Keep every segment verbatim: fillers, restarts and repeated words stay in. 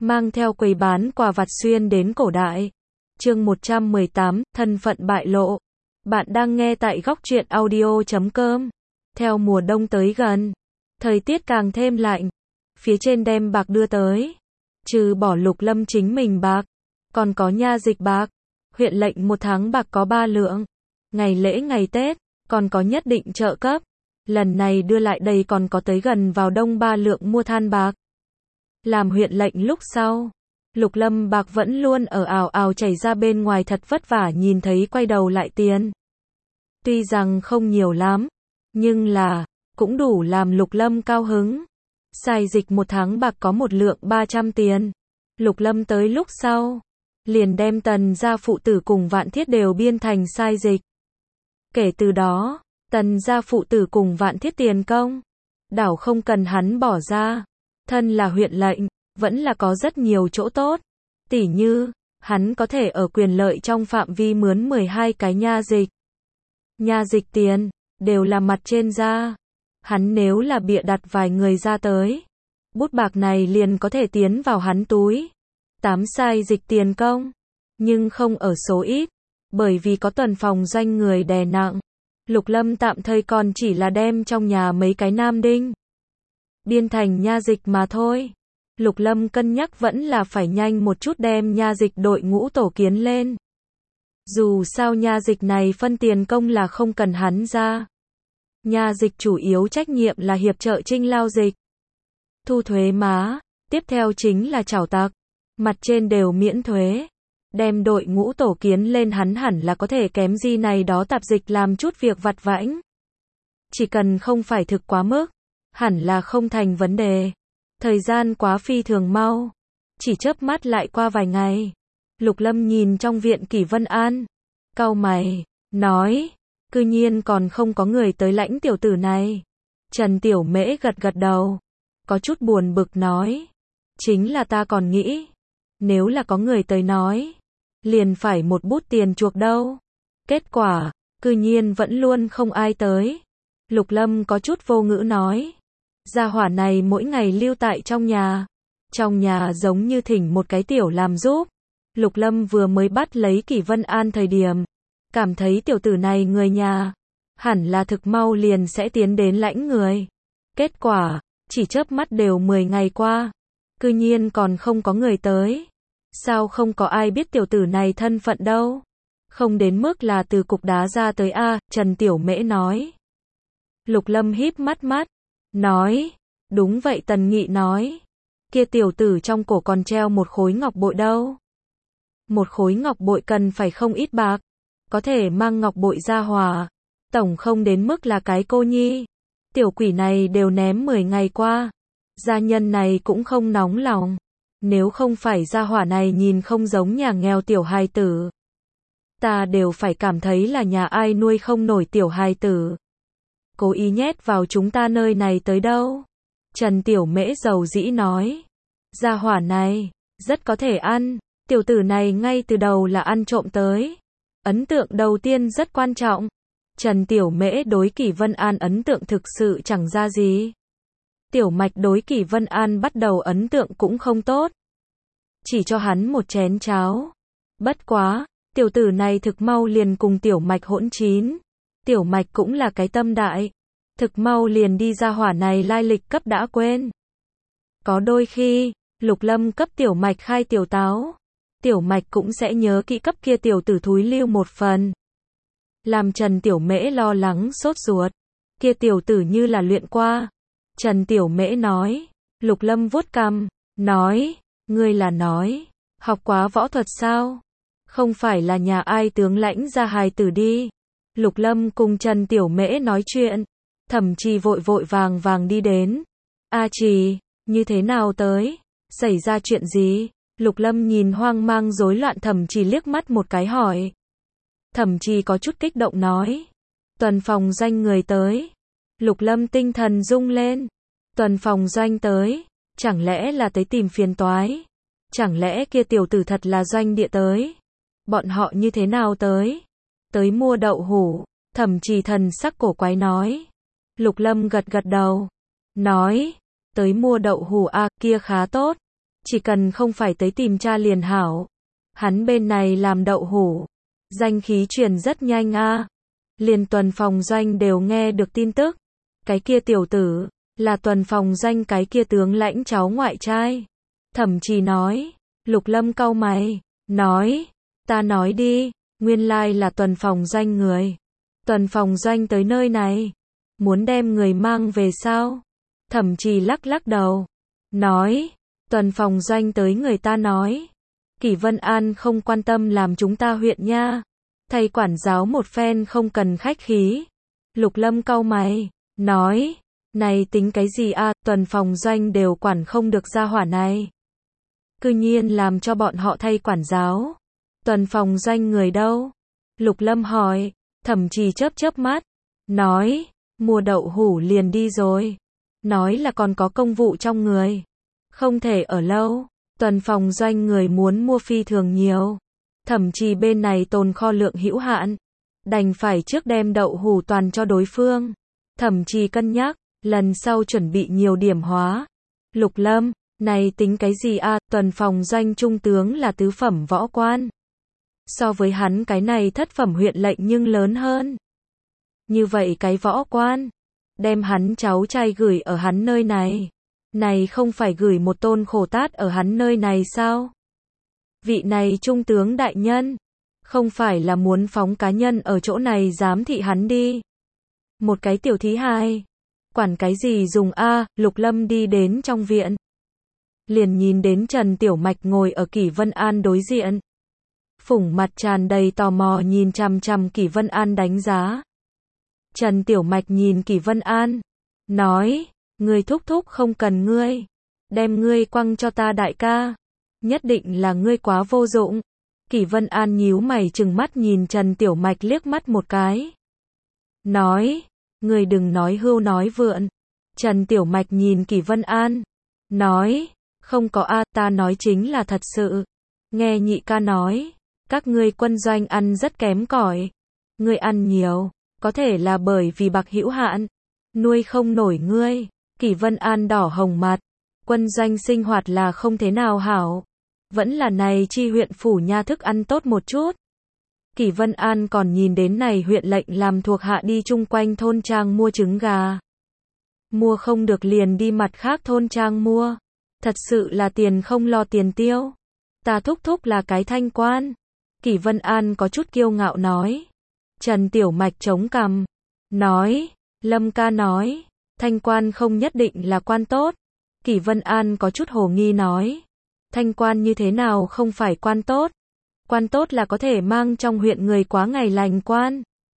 mang theo quầy bán quà vặt xuyên đến cổ đại. Chương một trăm mười tám, thân phận bại lộ. Bạn đang nghe tại góc truyện audio chấm com. Theo mùa đông tới gần, thời tiết càng thêm lạnh. Phía trên đem bạc đưa tới. Trừ bỏ Lục Lâm chính mình bạc, còn có nha dịch bạc. Huyện lệnh một tháng bạc có ba lượng. Ngày lễ ngày Tết, còn có nhất định trợ cấp. Lần này đưa lại đây còn có tới gần vào đông ba lượng mua than bạc. Làm huyện lệnh lúc sau, Lục Lâm bạc vẫn luôn ở ào ào chảy ra bên ngoài, thật vất vả nhìn thấy quay đầu lại tiền. Tuy rằng không nhiều lắm, nhưng là, cũng đủ làm Lục Lâm cao hứng. Sai dịch một tháng bạc có một lượng ba trăm tiền. Lục Lâm tới lúc sau, liền đem Tần gia phụ tử cùng Vạn Thiết đều biên thành sai dịch. Kể từ đó, Tần gia phụ tử cùng Vạn Thiết tiền công, đảo không cần hắn bỏ ra. Thân là huyện lệnh, vẫn là có rất nhiều chỗ tốt. Tỉ như, hắn có thể ở quyền lợi trong phạm vi mướn mười hai cái nha dịch. Nha dịch tiền, đều là mặt trên ra. Hắn nếu là bịa đặt vài người ra tới, bút bạc này liền có thể tiến vào hắn túi. Tám sai dịch tiền công, nhưng không ở số ít, bởi vì có tuần phòng doanh người đè nặng. Lục Lâm tạm thời còn chỉ là đem trong nhà mấy cái nam đinh biên thành nha dịch mà thôi. Lục Lâm cân nhắc vẫn là phải nhanh một chút đem nha dịch đội ngũ tổ kiến lên. Dù sao nha dịch này phân tiền công là không cần hắn ra. Nha dịch chủ yếu trách nhiệm là hiệp trợ trinh lao dịch, thu thuế má, tiếp theo chính là trảo tặc, mặt trên đều miễn thuế. Đem đội ngũ tổ kiến lên hắn hẳn là có thể kém gì này đó tạp dịch làm chút việc vặt vãnh. Chỉ cần không phải thực quá mức, hẳn là không thành vấn đề. Thời gian quá phi thường mau, chỉ chớp mắt lại qua vài ngày. Lục Lâm nhìn trong viện Kỷ Vân An, cau mày, nói, cư nhiên còn không có người tới lãnh tiểu tử này. Trần Tiểu Mễ gật gật đầu, có chút buồn bực nói, chính là ta còn nghĩ, nếu là có người tới nói, liền phải một bút tiền chuộc đâu. Kết quả, cư nhiên vẫn luôn không ai tới. Lục Lâm có chút vô ngữ nói, gia hỏa này mỗi ngày lưu tại trong nhà. Trong nhà giống như thỉnh một cái tiểu làm giúp. Lục Lâm vừa mới bắt lấy Kỷ Vân An thời điểm, cảm thấy tiểu tử này người nhà, hẳn là thực mau liền sẽ tiến đến lãnh người. Kết quả, chỉ chớp mắt đều mười ngày qua, cư nhiên còn không có người tới. Sao không có ai biết tiểu tử này thân phận đâu? Không đến mức là từ cục đá ra tới a, Trần Tiểu Mễ nói. Lục Lâm híp mắt mắt, nói, đúng vậy. Tần Nghị nói, kia tiểu tử trong cổ còn treo một khối ngọc bội đâu. Một khối ngọc bội cần phải không ít bạc, có thể mang ngọc bội ra hòa, tổng không đến mức là cái cô nhi. Tiểu quỷ này đều ném mười ngày qua, gia nhân này cũng không nóng lòng. Nếu không phải gia hỏa này nhìn không giống nhà nghèo tiểu hài tử, ta đều phải cảm thấy là nhà ai nuôi không nổi tiểu hài tử, cố ý nhét vào chúng ta nơi này tới đâu. Trần Tiểu Mễ dầu dĩ nói, gia hỏa này rất có thể ăn, tiểu tử này ngay từ đầu là ăn trộm tới. Ấn tượng đầu tiên rất quan trọng. Trần Tiểu Mễ đối Kỷ Vân An ấn tượng thực sự chẳng ra gì. Tiểu Mạch đối Kỷ Vân An bắt đầu ấn tượng cũng không tốt, chỉ cho hắn một chén cháo. Bất quá, tiểu tử này thực mau liền cùng Tiểu Mạch hỗn chín. Tiểu Mạch cũng là cái tâm đại, thực mau liền đi ra hỏa này lai lịch cấp đã quên. Có đôi khi, Lục Lâm cấp Tiểu Mạch khai tiểu táo, Tiểu Mạch cũng sẽ nhớ kỹ cấp kia tiểu tử thúi lưu một phần. Làm Trần Tiểu Mễ lo lắng sốt ruột, kia tiểu tử như là luyện qua. Trần Tiểu Mễ nói, Lục Lâm vuốt cằm, nói, ngươi là nói, học quá võ thuật sao? Không phải là nhà ai tướng lãnh ra hài tử đi. Lục Lâm cùng Trần Tiểu Mễ nói chuyện, Thẩm Trì vội vội vàng vàng đi đến. A Trì, như thế nào tới? Xảy ra chuyện gì? Lục Lâm nhìn hoang mang rối loạn Thẩm Trì liếc mắt một cái hỏi. Thẩm Trì có chút kích động nói, tuần phòng doanh người tới. Lục Lâm tinh thần rung lên, tuần phòng doanh tới, chẳng lẽ là tới tìm phiền toái? Chẳng lẽ kia tiểu tử thật là doanh địa tới? Bọn họ như thế nào tới? Tới mua đậu hũ. Thẩm Trì thần sắc cổ quái nói. Lục Lâm gật gật đầu, nói, tới mua đậu hũ à, kia khá tốt. chỉ cần không phải tới tìm cha liền hảo. Hắn bên này làm đậu hũ, danh khí truyền rất nhanh a. Liền Tuần Phòng Doanh đều nghe được tin tức. Cái kia tiểu tử, là Tuần Phòng Doanh cái kia tướng lãnh cháu ngoại trai. Thẩm Trì nói, Lục Lâm cau mày, nói, ta nói đi, nguyên lai là Tuần Phòng Doanh người. Tuần Phòng Doanh tới nơi này, muốn đem người mang về sao? Thẩm Trì lắc lắc đầu, nói, Tuần Phòng Doanh tới người ta nói, Kỷ Vân An không quan tâm làm chúng ta huyện nha, thay quản giáo một phen không cần khách khí. Lục Lâm cau mày, nói, này tính cái gì a, Tuần Phòng Doanh đều quản không được gia hỏa này. Cư nhiên làm cho bọn họ thay quản giáo. Tuần Phòng Doanh người đâu? Lục Lâm hỏi. Thẩm Trì chớp chớp mắt, nói, mua đậu hũ liền đi rồi. Nói là còn có công vụ trong người, không thể ở lâu. Tuần Phòng Doanh người muốn mua phi thường nhiều. Thẩm Trì bên này tồn kho lượng hữu hạn, đành phải trước đem đậu hũ toàn cho đối phương. Thẩm Trì cân nhắc, lần sau chuẩn bị nhiều điểm hóa. Lục Lâm, này tính cái gì a, Tuần Phòng Doanh trung tướng là tứ phẩm võ quan. So với hắn cái này thất phẩm huyện lệnh nhưng lớn hơn. Như vậy cái võ quan, đem hắn cháu trai gửi ở hắn nơi này. Này không phải gửi một tôn khổ tát ở hắn nơi này sao? Vị này trung tướng đại nhân, không phải là muốn phóng cá nhân ở chỗ này giám thị hắn đi. Một cái tiểu thí hài, quản cái gì dùng a, Lục Lâm đi đến trong viện. Liền nhìn đến Trần Tiểu Mạch ngồi ở Kỷ Vân An đối diện. Phủng mặt tràn đầy tò mò nhìn chằm chằm Kỷ Vân An đánh giá. Trần Tiểu Mạch nhìn Kỷ Vân An, nói, ngươi thúc thúc không cần ngươi, đem ngươi quăng cho ta đại ca, nhất định là ngươi quá vô dụng. Kỷ Vân An nhíu mày trừng mắt nhìn Trần Tiểu Mạch liếc mắt một cái. Nói, ngươi đừng nói hưu nói vượn. Trần Tiểu Mạch nhìn Kỷ Vân An, nói, không có a, ta nói chính là thật sự. Nghe nhị ca nói, các ngươi quân doanh ăn rất kém cỏi. Ngươi ăn nhiều, có thể là bởi vì bạc hữu hạn, nuôi không nổi ngươi. Kỷ Vân An đỏ hồng mặt, quân doanh sinh hoạt là không thế nào hảo, vẫn là này chi huyện phủ nha thức ăn tốt một chút. Kỷ Vân An còn nhìn đến này huyện lệnh làm thuộc hạ đi chung quanh thôn trang mua trứng gà. Mua không được liền đi mặt khác thôn trang mua, thật sự là tiền không lo tiền tiêu. Ta thúc thúc là cái thanh quan. Kỷ Vân An có chút kiêu ngạo nói. Trần Tiểu Mạch chống cằm, nói, Lâm ca nói, thanh quan không nhất định là quan tốt. Kỷ Vân An có chút hồ nghi nói, thanh quan như thế nào không phải quan tốt? Quan tốt là có thể mang trong huyện người quá ngày lành quan.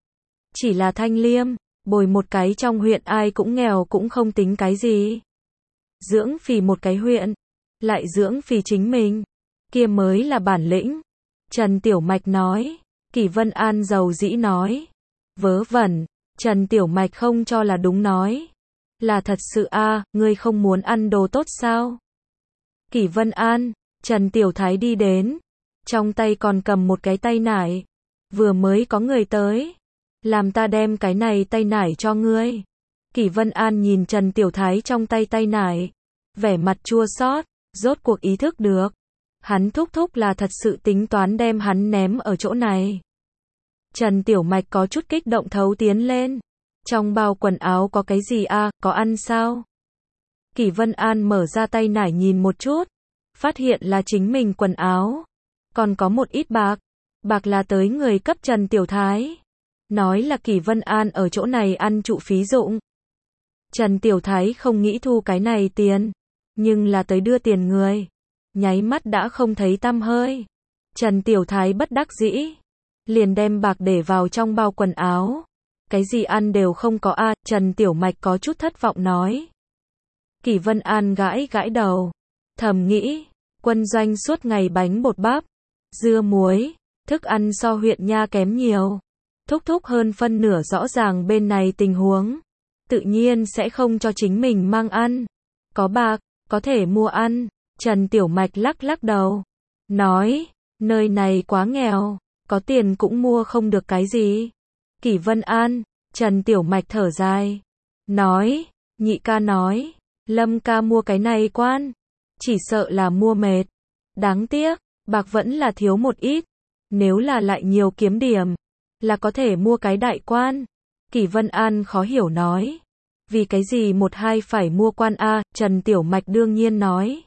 Chỉ là Thanh Liêm, bồi một cái trong huyện ai cũng nghèo cũng không tính cái gì. Dưỡng phì một cái huyện, lại dưỡng phì chính mình, kia mới là bản lĩnh. Trần Tiểu Mạch nói. Kỷ Vân An dầu dĩ nói, vớ vẩn. Trần Tiểu Mạch không cho là đúng nói, là thật sự a, ngươi không muốn ăn đồ tốt sao? Kỷ Vân An, Trần Tiểu Thái đi đến, trong tay còn cầm một cái tay nải, vừa mới có người tới, làm ta đem cái này tay nải cho ngươi. Kỷ Vân An nhìn Trần Tiểu Thái trong tay tay nải, vẻ mặt chua xót, rốt cuộc ý thức được, hắn thúc thúc là thật sự tính toán đem hắn ném ở chỗ này. Trần Tiểu Mạch có chút kích động thấu tiến lên, trong bao quần áo có cái gì a, à, có ăn sao? Kỷ Vân An mở ra tay nải nhìn một chút, phát hiện là chính mình quần áo, còn có một ít bạc, bạc là tới người cấp Trần Tiểu Thái, nói là Kỷ Vân An ở chỗ này ăn trụ phí dụng. Trần Tiểu Thái không nghĩ thu cái này tiền, nhưng là tới đưa tiền người, nháy mắt đã không thấy tăm hơi. Trần Tiểu Thái bất đắc dĩ, liền đem bạc để vào trong bao quần áo. Cái gì ăn đều không có a, à, Trần Tiểu Mạch có chút thất vọng nói. Kỷ Vân An gãi gãi đầu, thầm nghĩ, quân doanh suốt ngày bánh bột bắp, dưa muối, thức ăn so huyện nha kém nhiều. Thúc thúc hơn phân nửa rõ ràng bên này tình huống, tự nhiên sẽ không cho chính mình mang ăn. Có bạc, có thể mua ăn. Trần Tiểu Mạch lắc lắc đầu, nói, nơi này quá nghèo, có tiền cũng mua không được cái gì. Kỷ Vân An, Trần Tiểu Mạch thở dài, nói, nhị ca nói, Lâm ca mua cái này quan. chỉ sợ là mua mệt. Đáng tiếc, bạc vẫn là thiếu một ít, nếu là lại nhiều kiếm điểm, là có thể mua cái đại quan. Kỷ Vân An khó hiểu nói. Vì cái gì một hai phải mua quan a? Trần Tiểu Mạch đương nhiên nói.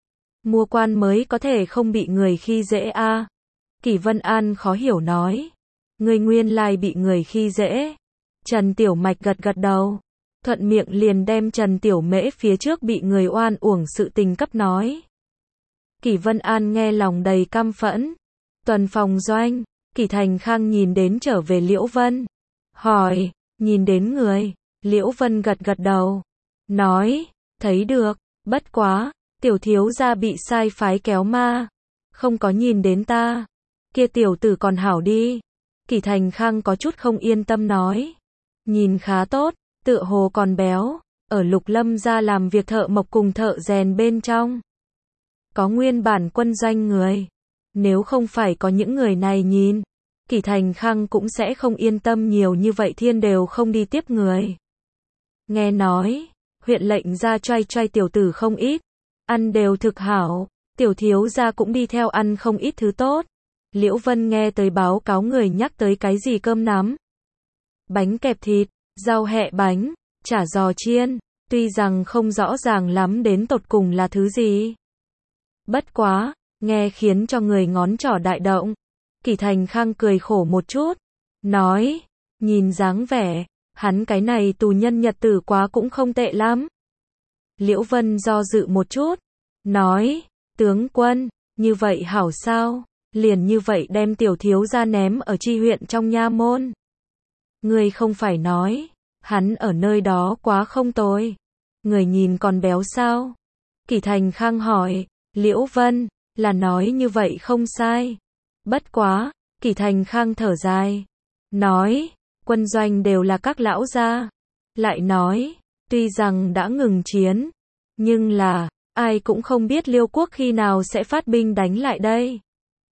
Mua quan mới có thể không bị người khi dễ a. Kỷ Vân An khó hiểu nói. Người nguyên lai bị người khi dễ. Trần Tiểu Mạch gật gật đầu. Thuận miệng liền đem Trần Tiểu Mễ phía trước bị người oan uổng sự tình cấp nói. Kỷ Vân An nghe lòng đầy căm phẫn. Tuần phòng doanh, Kỷ Thành Khang nhìn đến trở về Liễu Vân. Hỏi, nhìn đến người. Liễu Vân gật gật đầu. Nói, thấy được, bất quá, tiểu thiếu gia bị sai phái kéo ma. Không có nhìn đến ta. Kia tiểu tử còn hảo đi. Kỷ Thành Khang có chút không yên tâm nói. Nhìn khá tốt, tựa hồ còn béo. Ở Lục Lâm gia làm việc thợ mộc cùng thợ rèn bên trong. Có nguyên bản quân doanh người. Nếu không phải có những người này nhìn, Kỷ Thành Khang cũng sẽ không yên tâm nhiều như vậy, thiên đều không đi tiếp người. Nghe nói, huyện lệnh gia choai choai tiểu tử không ít, ăn đều thực hảo, tiểu thiếu gia cũng đi theo ăn không ít thứ tốt. Liễu Vân nghe tới báo cáo người nhắc tới cái gì cơm nắm, bánh kẹp thịt, rau hẹ bánh, chả giò chiên, tuy rằng không rõ ràng lắm đến tột cùng là thứ gì. Bất quá, nghe khiến cho người ngón trỏ đại động. Kỷ Thành Khang cười khổ một chút, nói, nhìn dáng vẻ, hắn cái này tù nhân nhật tử quá cũng không tệ lắm. Liễu Vân do dự một chút, nói, tướng quân, như vậy hảo sao, liền như vậy đem tiểu thiếu gia ném ở chi huyện trong nha môn. Người không phải nói, hắn ở nơi đó quá không tồi, người nhìn còn béo sao? Kỷ Thành Khang hỏi, Liễu Vân, là nói như vậy không sai. Bất quá, Kỷ Thành Khang thở dài, nói, quân doanh đều là các lão gia. Lại nói, tuy rằng đã ngừng chiến, nhưng là, ai cũng không biết Liêu quốc khi nào sẽ phát binh đánh lại đây.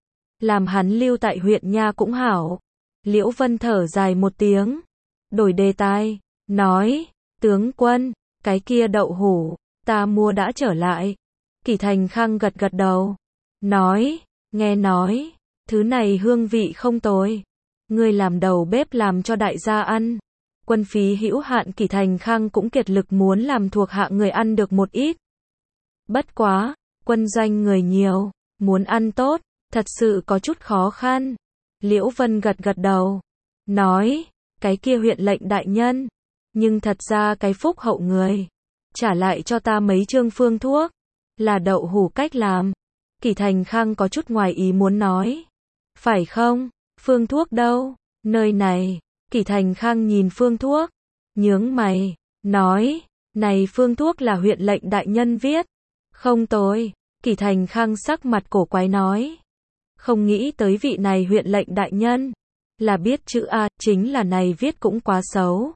Làm hắn lưu tại huyện nha cũng hảo. Liễu Vân thở dài một tiếng, đổi đề tài, nói, tướng quân, cái kia đậu hũ, ta mua đã trở lại. Kỷ Thành Khang gật gật đầu, nói, nghe nói, thứ này hương vị không tồi. Ngươi làm đầu bếp làm cho đại gia ăn. Quân phí hữu hạn, Kỷ Thành Khang cũng kiệt lực muốn làm thuộc hạ người ăn được một ít. Bất quá, quân doanh người nhiều, muốn ăn tốt, thật sự có chút khó khăn. Liễu Vân gật gật đầu, nói, cái kia huyện lệnh đại nhân, nhưng thật ra cái phúc hậu người, trả lại cho ta mấy chương phương thuốc, là đậu hũ cách làm. Kỷ Thành Khang có chút ngoài ý muốn nói, phải không, phương thuốc đâu, nơi này. Kỷ Thành Khang nhìn phương thuốc, nhướng mày, nói, này phương thuốc là huyện lệnh đại nhân viết. Không tồi. Kỷ Thành Khang sắc mặt cổ quái nói, không nghĩ tới vị này huyện lệnh đại nhân là biết chữ A, chính là này viết cũng quá xấu.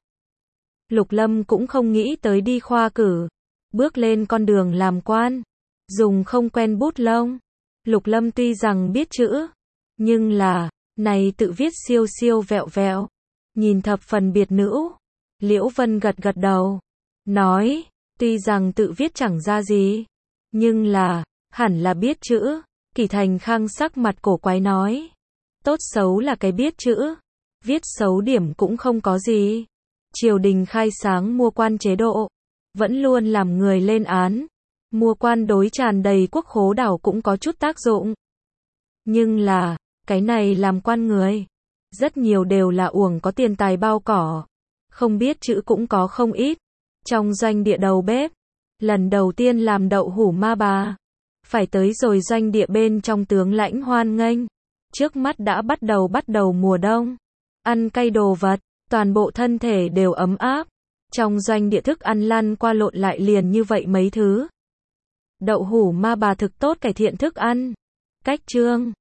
Lục Lâm cũng không nghĩ tới đi khoa cử, bước lên con đường làm quan, dùng không quen bút lông. Lục Lâm tuy rằng biết chữ, nhưng là, này tự viết siêu siêu vẹo vẹo, nhìn thập phần biệt nữ. Liễu Vân gật gật đầu, nói, tuy rằng tự viết chẳng ra gì, nhưng là, hẳn là biết chữ. Kỷ Thành Khang sắc mặt cổ quái nói, tốt xấu là cái biết chữ, viết xấu điểm cũng không có gì. Triều đình khai sáng mua quan chế độ, vẫn luôn làm người lên án, mua quan đối tràn đầy quốc khố đảo cũng có chút tác dụng. Nhưng là, cái này làm quan người, rất nhiều đều là uổng có tiền tài bao cỏ, không biết chữ cũng có không ít. Trong doanh địa đầu bếp, lần đầu tiên làm đậu hũ ma bà, phải tới rồi doanh địa bên trong tướng lãnh hoan nghênh. Trước mắt đã bắt đầu bắt đầu mùa đông, ăn cay đồ vật, toàn bộ thân thể đều ấm áp. Trong doanh địa thức ăn lăn qua lộn lại liền như vậy mấy thứ. Đậu hũ ma bà thực tốt cải thiện thức ăn. Cách chương